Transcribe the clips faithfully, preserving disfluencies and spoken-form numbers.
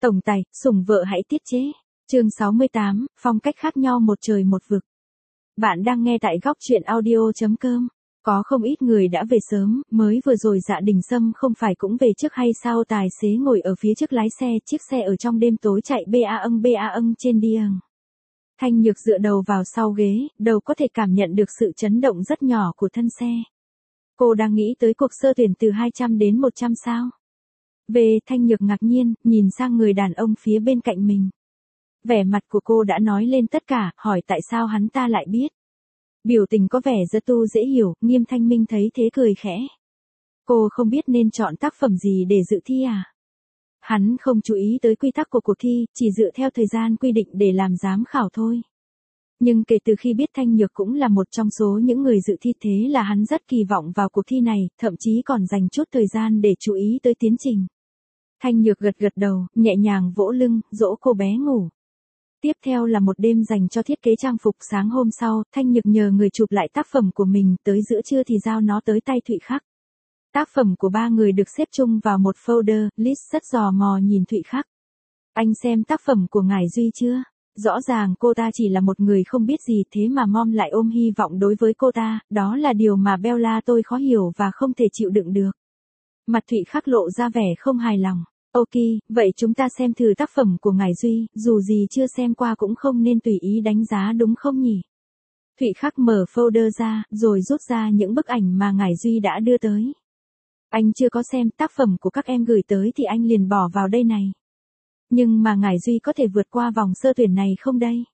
Tổng tài, sủng vợ hãy tiết chế. Chương sáu mươi tám, phong cách khác nhau một trời một vực. Bạn đang nghe tại góc truyện audio chấm com. Có không ít người đã về sớm, mới vừa rồi Dạ Đình Sâm không phải cũng về trước hay sao? Tài xế ngồi ở phía trước lái xe, chiếc xe ở trong đêm tối chạy ba âng ba âng trên điềng. Thanh Nhược dựa đầu vào sau ghế, đầu có thể cảm nhận được sự chấn động rất nhỏ của thân xe. Cô đang nghĩ tới cuộc sơ tuyển từ hai trăm đến một trăm sao. Về, Thanh Nhược ngạc nhiên, nhìn sang người đàn ông phía bên cạnh mình. Vẻ mặt của cô đã nói lên tất cả, hỏi tại sao hắn ta lại biết. Biểu tình có vẻ rất tu dễ hiểu, Nghiêm Thanh Minh thấy thế cười khẽ. Cô không biết nên chọn tác phẩm gì để dự thi à? Hắn không chú ý tới quy tắc của cuộc thi, chỉ dựa theo thời gian quy định để làm giám khảo thôi. Nhưng kể từ khi biết Thanh Nhược cũng là một trong số những người dự thi, thế là hắn rất kỳ vọng vào cuộc thi này, thậm chí còn dành chút thời gian để chú ý tới tiến trình. Thanh Nhược gật gật đầu, nhẹ nhàng vỗ lưng, dỗ cô bé ngủ. Tiếp theo là một đêm dành cho thiết kế trang phục. Sáng hôm sau, Thanh Nhược nhờ người chụp lại tác phẩm của mình, tới giữa trưa thì giao nó tới tay Thụy Khắc. Tác phẩm của ba người được xếp chung vào một folder, Liz rất giò mò nhìn Thụy Khắc. Anh xem tác phẩm của ngài Duy chưa? Rõ ràng cô ta chỉ là một người không biết gì, thế mà Mom lại ôm hy vọng đối với cô ta, đó là điều mà Bella tôi khó hiểu và không thể chịu đựng được. Mặt Thụy Khắc lộ ra vẻ không hài lòng. Ok, vậy chúng ta xem thử tác phẩm của ngài Duy, dù gì chưa xem qua cũng không nên tùy ý đánh giá đúng không nhỉ? Thụy Khắc mở folder ra, rồi rút ra những bức ảnh mà ngài Duy đã đưa tới. Anh chưa có xem tác phẩm của các em gửi tới thì anh liền bỏ vào đây này. Nhưng mà ngài Duy có thể vượt qua vòng sơ tuyển này không đây?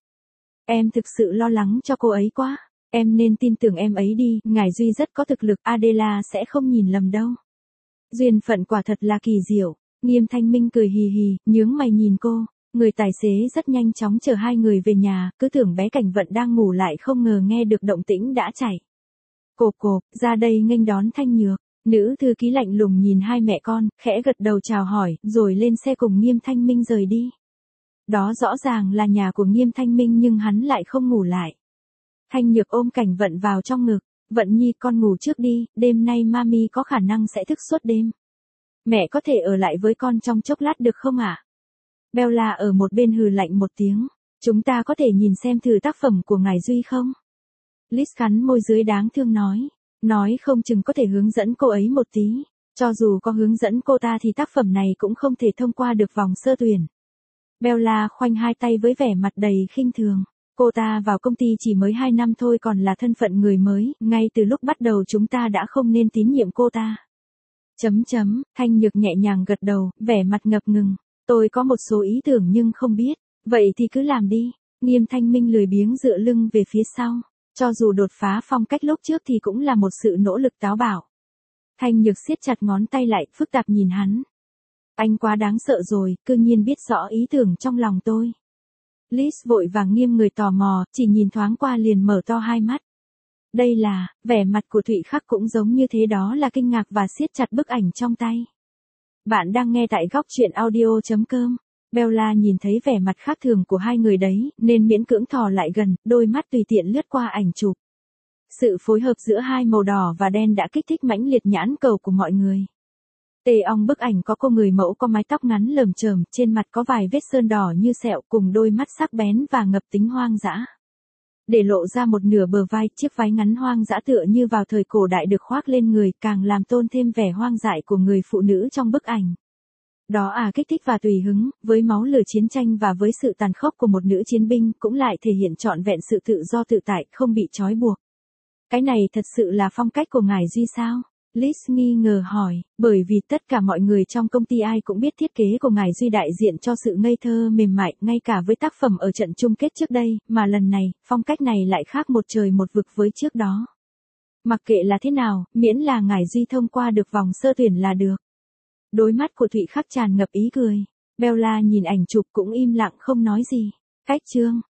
Em thực sự lo lắng cho cô ấy quá. Em nên tin tưởng em ấy đi, ngài Duy rất có thực lực, Adela sẽ không nhìn lầm đâu. Duyên phận quả thật là kỳ diệu. Nghiêm Thanh Minh cười hì hì, nhướng mày nhìn cô. Người tài xế rất nhanh chóng chở hai người về nhà, cứ tưởng bé Cảnh Vận đang ngủ lại không ngờ nghe được động tĩnh đã chạy. Cộp cộp, ra đây nghênh đón Thanh Nhược. Nữ thư ký lạnh lùng nhìn hai mẹ con, khẽ gật đầu chào hỏi, rồi lên xe cùng Nghiêm Thanh Minh rời đi. Đó rõ ràng là nhà của Nghiêm Thanh Minh nhưng hắn lại không ngủ lại. Thanh Nhược ôm Cảnh Vận vào trong ngực. Vận Nhi, con ngủ trước đi, đêm nay mami có khả năng sẽ thức suốt đêm. Mẹ có thể ở lại với con trong chốc lát được không ạ? À? Bella ở một bên hừ lạnh một tiếng. Chúng ta có thể nhìn xem thử tác phẩm của ngài Duy không? Liz cắn môi dưới đáng thương nói. Nói không chừng có thể hướng dẫn cô ấy một tí. Cho dù có hướng dẫn cô ta thì tác phẩm này cũng không thể thông qua được vòng sơ tuyển. Bella khoanh hai tay với vẻ mặt đầy khinh thường. Cô ta vào công ty chỉ mới hai năm thôi còn là thân phận người mới, ngay từ lúc bắt đầu chúng ta đã không nên tín nhiệm cô ta. Chấm chấm, Thanh Nhược nhẹ nhàng gật đầu, vẻ mặt ngập ngừng. Tôi có một số ý tưởng nhưng không biết. Vậy thì cứ làm đi. Nghiêm Thanh Minh lười biếng dựa lưng về phía sau. Cho dù đột phá phong cách lúc trước thì cũng là một sự nỗ lực táo bạo. Thanh Nhược siết chặt ngón tay lại, phức tạp nhìn hắn. Anh quá đáng sợ rồi, cư nhiên biết rõ ý tưởng trong lòng tôi. Liz vội vàng nghiêm người tò mò, chỉ nhìn thoáng qua liền mở to hai mắt. Đây là, vẻ mặt của Thụy Khắc cũng giống như thế, đó là kinh ngạc và siết chặt bức ảnh trong tay. Bạn đang nghe tại góc truyện audio chấm com. Bella nhìn thấy vẻ mặt khác thường của hai người đấy, nên miễn cưỡng thò lại gần, đôi mắt tùy tiện lướt qua ảnh chụp. Sự phối hợp giữa hai màu đỏ và đen đã kích thích mãnh liệt nhãn cầu của mọi người. Tề ong bức ảnh có cô người mẫu có mái tóc ngắn lởm chởm, trên mặt có vài vết sơn đỏ như sẹo cùng đôi mắt sắc bén và ngập tính hoang dã. Để lộ ra một nửa bờ vai, chiếc váy ngắn hoang dã tựa như vào thời cổ đại được khoác lên người, càng làm tôn thêm vẻ hoang dại của người phụ nữ trong bức ảnh. Đó à, kích thích và tùy hứng, với máu lửa chiến tranh và với sự tàn khốc của một nữ chiến binh, cũng lại thể hiện trọn vẹn sự tự do tự tại, không bị trói buộc. Cái này thật sự là phong cách của ngài Duy sao? Liz nghi ngờ hỏi, bởi vì tất cả mọi người trong công ty ai cũng biết thiết kế của ngài Duy đại diện cho sự ngây thơ mềm mại, ngay cả với tác phẩm ở trận chung kết trước đây, mà lần này, phong cách này lại khác một trời một vực với trước đó. Mặc kệ là thế nào, miễn là ngài Duy thông qua được vòng sơ tuyển là được. Đôi mắt của Thụy Khắc tràn ngập ý cười. Bella nhìn ảnh chụp cũng im lặng không nói gì. Cách chương,